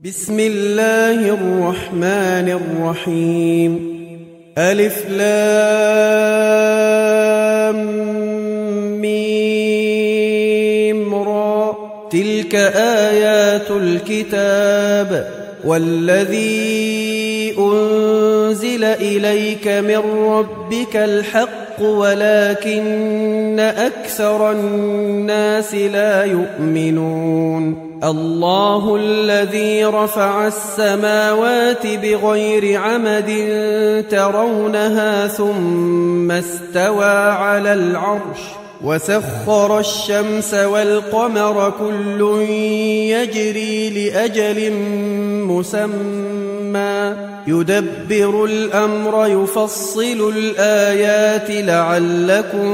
بسم الله الرحمن الرحيم. ألف لام ميم را. تلك آيات الكتاب والذي أنزل إليك من ربك الحق ولكن أكثر الناس لا يؤمنون. الله الذي رفع السماوات بغير عمد ترونها ثم استوى على العرش وسخر الشمس والقمر كل يجري لأجل مسمى يدبر الأمر يفصل الآيات لعلكم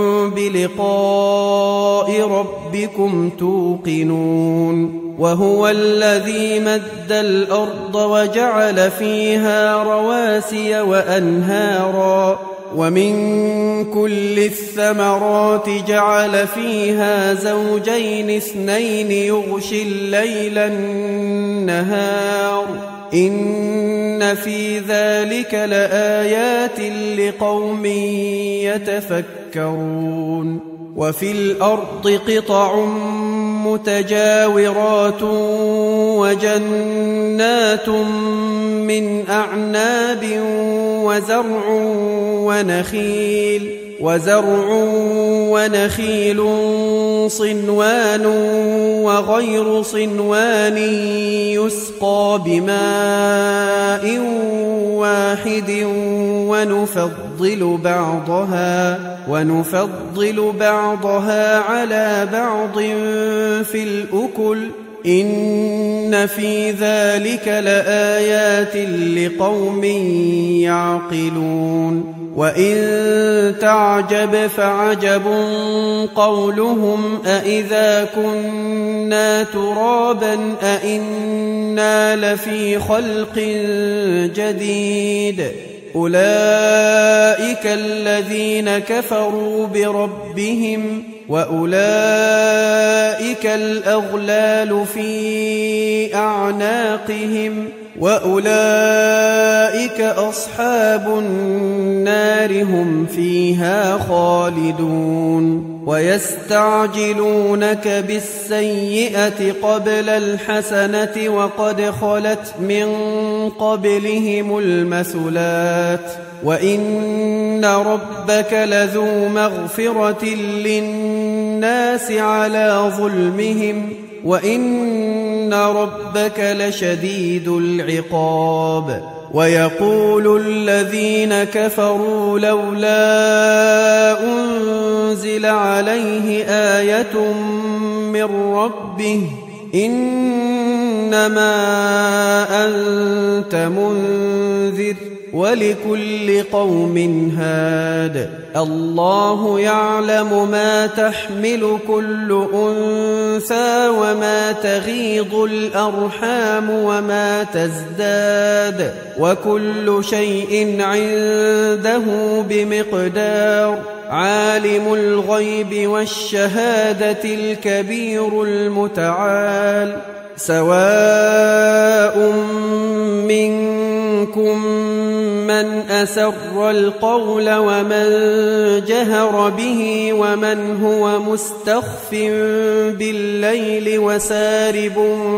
بلقاء ربكم توقنون. وهو الذي مد الأرض وجعل فيها رواسي وأنهارا ومن كل الثمرات جعل فيها زوجين اثنين يغشي الليل النهار إن في ذلك لآيات لقوم يتفكرون. وفي الأرض قطع متجاورات وجنات من أعناب وزرع ونخيل صنوان وغير صنوان يسقى بماء واحد ونفضل بعضها على بعض في الأكل إن في ذلك لآيات لقوم يعقلون. وإن تعجب فعجب قولهم أإذا كنا ترابا أإنا لفي خلق جديد أولئك الذين كفروا بربهم وأولئك الأغلال في أعناقهم وأولئك أصحاب النار هم فيها خالدون. ويستعجلونك بالسيئة قبل الحسنة وقد خلت من قبلهم المثلات وإن ربك لذو مغفرة للناس على ظلمهم وإن ربك لشديد العقاب. ويقول الذين كفروا لولا أنزل عليه آية من ربه إنما أنت منذر ولكل قوم هاد. الله يعلم ما تحمل كل أنثى وما تغيض الأرحام وما تزداد وكل شيء عنده بمقدار. عالم الغيب والشهادة الكبير المتعال. سواء منكم من أسر القول ومن جهر به ومن هو مستخف بالليل وسارب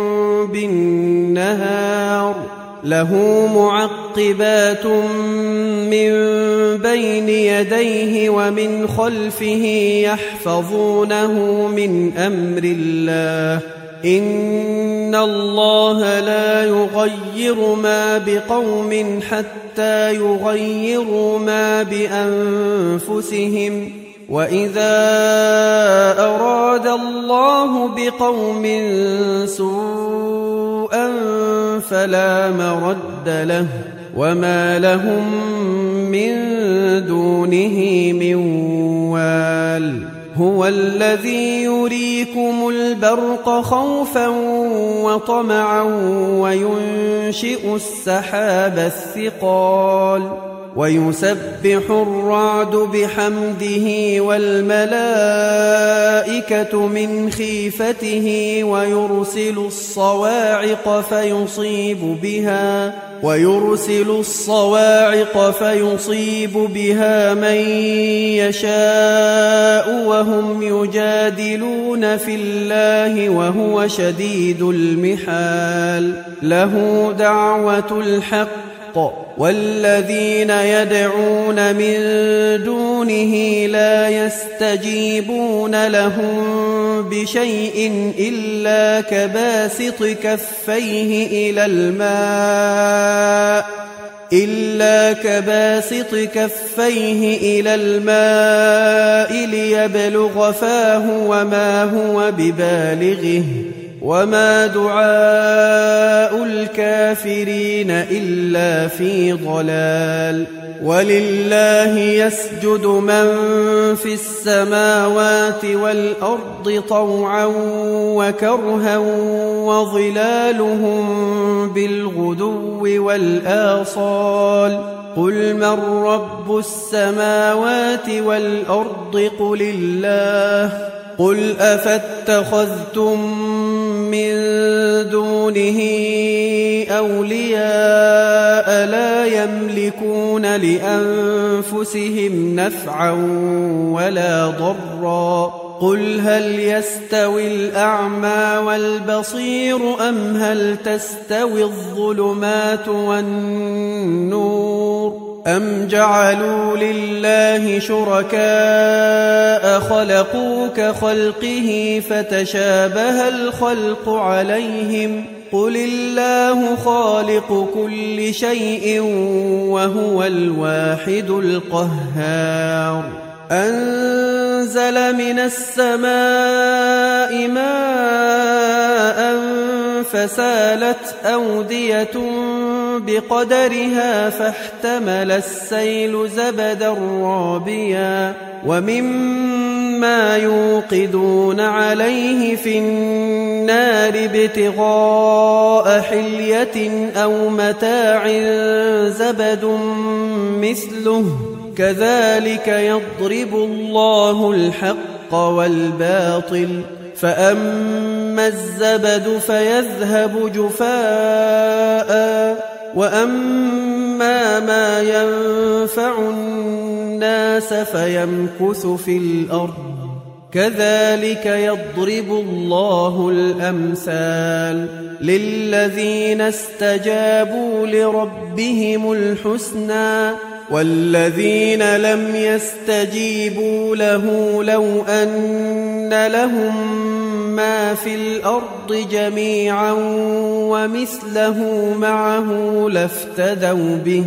بالنهار له معقبات من بين يديه ومن خلفه يحفظونه من أمر الله إن الله لا يغير ما بقوم حتى يغيروا ما بأنفسهم وإذا أراد الله بقوم سوءا فلا مرد له وما لهم من دونه من وال. هو الذي يريكم البرق خوفا وطمعا وينشئ السحاب الثقال ويسبح الرعد بحمده والملائكة من خيفته ويرسل الصواعق فيصيب بها من يشاء وهم يجادلون في الله وهو شديد المحال له دعوة الحق والذين يدعون من دونه لا يستجيبون لهم بشيء إلا كباسط كفيه إلى الماء ليبلغ فاه وما هو ببالغه وما دعاء الكافرين إلا في ضلال ولله يسجد من في السماوات والأرض طوعا وكرها وظلالهم بالغدو والآصال قل من رب السماوات والأرض قل الله قل أفاتخذتم من دونه أولياء لا يملكون لأنفسهم نفعا ولا ضرا قل هل يستوي الأعمى والبصير أم هل تستوي الظلمات والنور أم جعلوا لله شركاء خلقوا كخلقه فتشابه الخلق عليهم قل الله خالق كل شيء وهو الواحد القهار أنزل من السماء ماء فسالت أودية بقدرها فاحتمل السيل زبدا رابيا ومما يوقدون عليه في النار ابتغاء حلية أو متاع زبد مثله كذلك يضرب الله الحق والباطل فأما الزبد فيذهب جفاء وأما ما ينفع الناس فيمكث في الأرض كذلك يضرب الله الأمثال للذين استجابوا لربهم الحسنى والذين لم يستجيبوا له لو أن لهم ما في الأرض جميعا ومثله معه لافتدوا به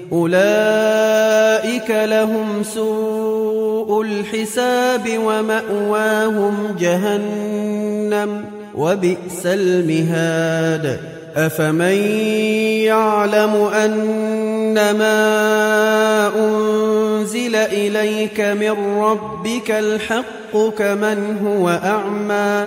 أولئك لهم سوء الحساب ومأواهم جهنم وبئس المهاد أفمن يعلم أنما أنزل إليك من ربك الحق كمن هو أعمى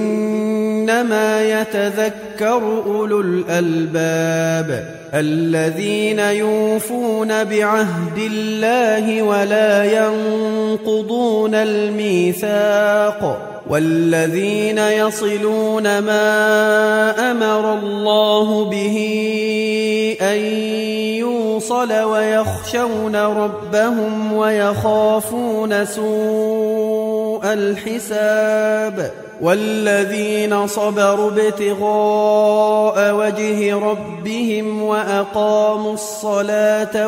إنما يتذكر أولو الألباب الذين يوفون بعهد الله ولا ينقضون الميثاق والذين يصلون ما أمر الله به أن يوصل ويخشون ربهم ويخافون سوء الحساب والذين صبروا ابتغاء وجه ربهم وأقاموا الصلاة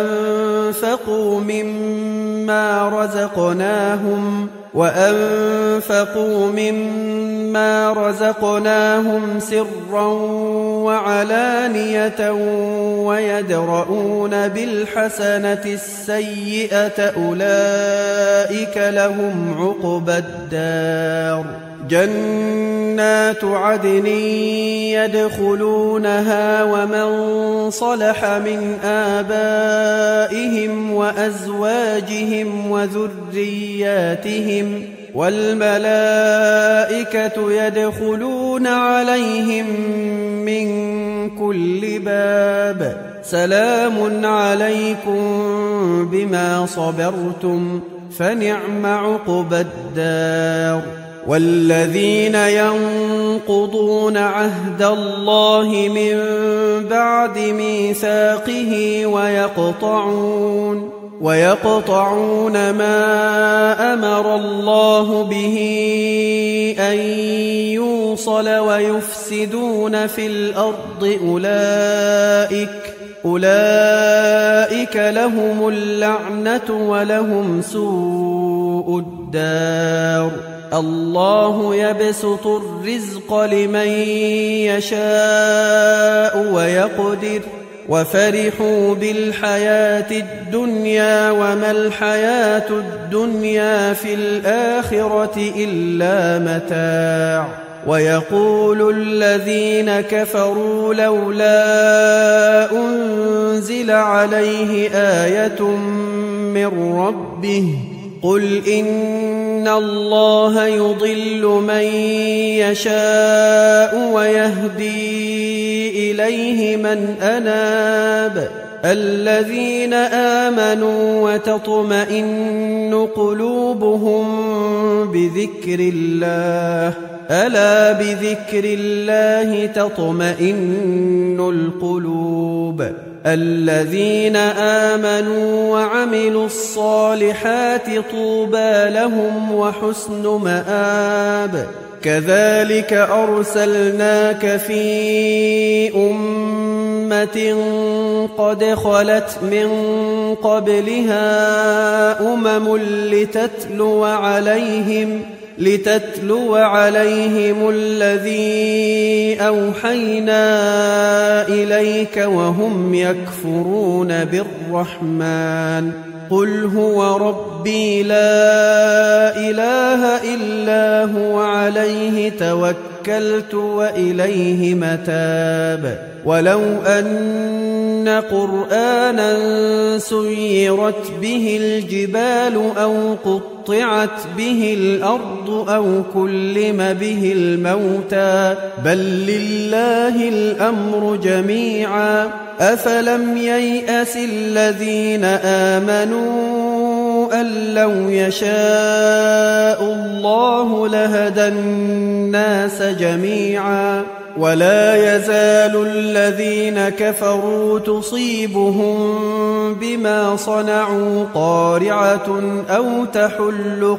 وأنفقوا مما رزقناهم سرا وعلانية ويدرؤون بالحسنة السيئة أولئك لهم عقبى الدار جنات عدن يدخلونها ومن صلح من آبائهم وأزواجهم وذرياتهم والملائكة يدخلون عليهم من كل باب سلام عليكم بما صبرتم فنعم عقبى الدار والذين ينقضون عهد الله من بعد ميثاقه ويقطعون ما أمر الله به أن يوصل ويفسدون في الأرض أولئك لهم اللعنة ولهم سوء الدار الله يبسط الرزق لمن يشاء ويقدر وفرحوا بالحياة الدنيا وما الحياة الدنيا في الآخرة إلا متاع ويقول الذين كفروا لولا أنزل عليه آية من ربه قل إن الله يضل من يشاء ويهدي إليه من أناب الذين آمنوا وتطمئن قلوبهم بذكر الله ألا بذكر الله تطمئن القلوب الذين آمنوا وعملوا الصالحات طوبى لهم وحسن مآب كذلك أرسلناك في أمة قد خلت من قبلها أمم لتتلو عليهم الذي أوحينا إليك وهم يكفرون بالرحمن قل هو ربي لا إله إلا هو عليه توكلت وإليه متاب ولو أن قرآنا سيرت به الجبال أو قطعت به الأرض أو كلم به الموتى بل لله الأمر جميعا أفلم ييأس الذين آمنوا أن لو يشاء الله لهدى الناس جميعا ولا يزال الذين كفروا تصيبهم بما صنعوا قارعة أو تحل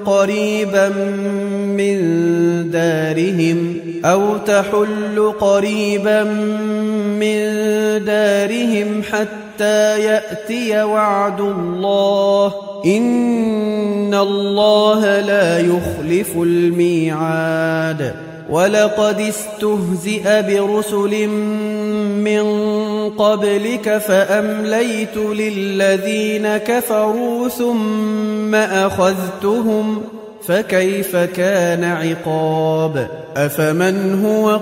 قريبا من دارهم حتى يأتي وعد الله إن الله لا يخلف الميعاد ولقد استهزئ برسل من قبلك فأمليت للذين كفروا ثم أخذتهم فكيف كان عقاب أفمن هو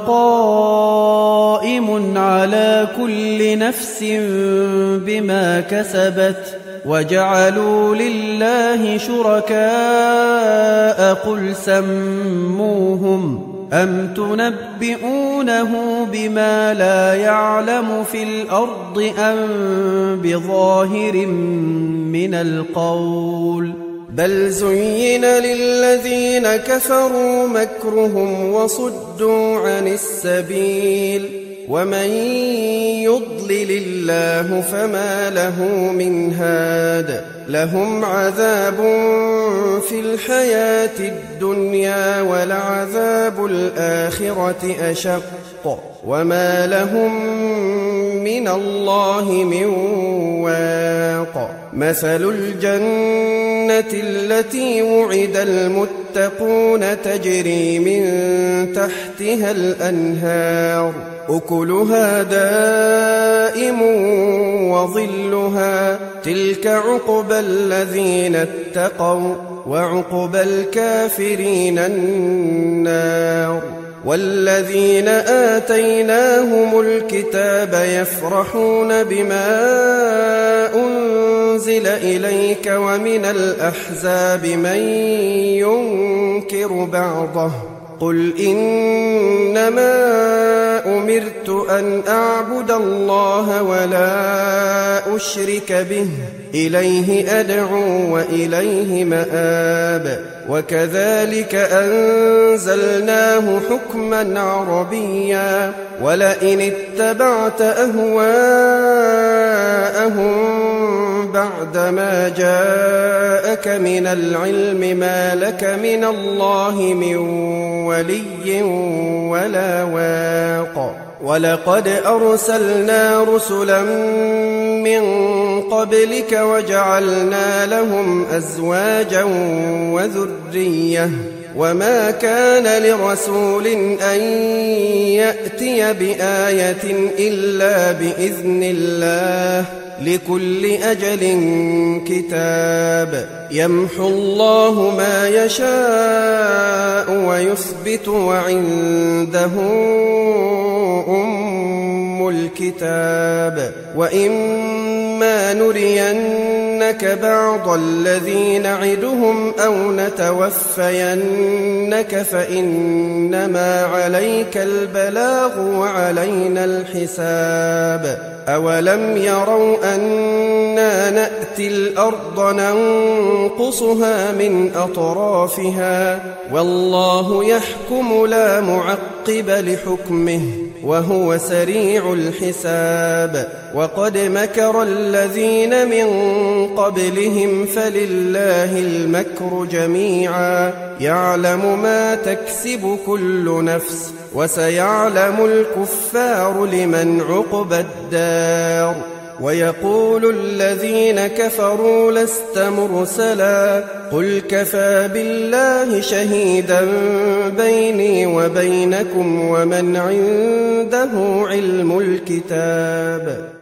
قائم على كل نفس بما كسبت وجعلوا لله شركاء قل سموهم أم تنبئونه بما لا يعلم في الأرض أم بظاهر من القول بل زين للذين كفروا مكرهم وصدوا عن السبيل ومن يضلل الله فما له من هاد لهم عذاب في الحياة الدنيا ولعذاب الآخرة أشق وما لهم من الله من واق مثل الجنة التي وعد المتقون تجري من تحتها الأنهار أكلها دائم وظلها تلك عقبى الذين اتقوا وعقبى الكافرين النار والذين آتيناهم الكتاب يفرحون بما أنزل إليك ومن الأحزاب من ينكر بعضه قل إنما أمرت أن أعبد الله ولا أشرك به إليه أدعو وإليه مآب وكذلك أنزلناه حكما عربيا ولئن اتبعت أهواءهم بعدما جاءك من العلم ما لك من الله من ولي ولا واق ولقد أرسلنا رسلا من قبلك وجعلنا لهم أزواجا وذرية وما كان لرسول أن يأتي بآية إلا بإذن الله لكل أجل كتاب يمحو الله ما يشاء ويثبت وعنده أم الكتاب وإما نرينك بعض الذي نعدهم أو نتوفينك فإنما عليك البلاغ وعلينا الحساب أولم يروا أنا نأتي الأرض ننقصها من أطرافها والله يحكم لا معقب لحكمه وهو سريع الحساب وقد مكر الذين من قبلهم فلله المكر جميعا يعلم ما تكسب كل نفس وسيعلم الكفار لمن عقبى الدار ويقول الذين كفروا لست مرسلا قل كفى بالله شهيدا بيني وبينكم ومن عنده علم الكتاب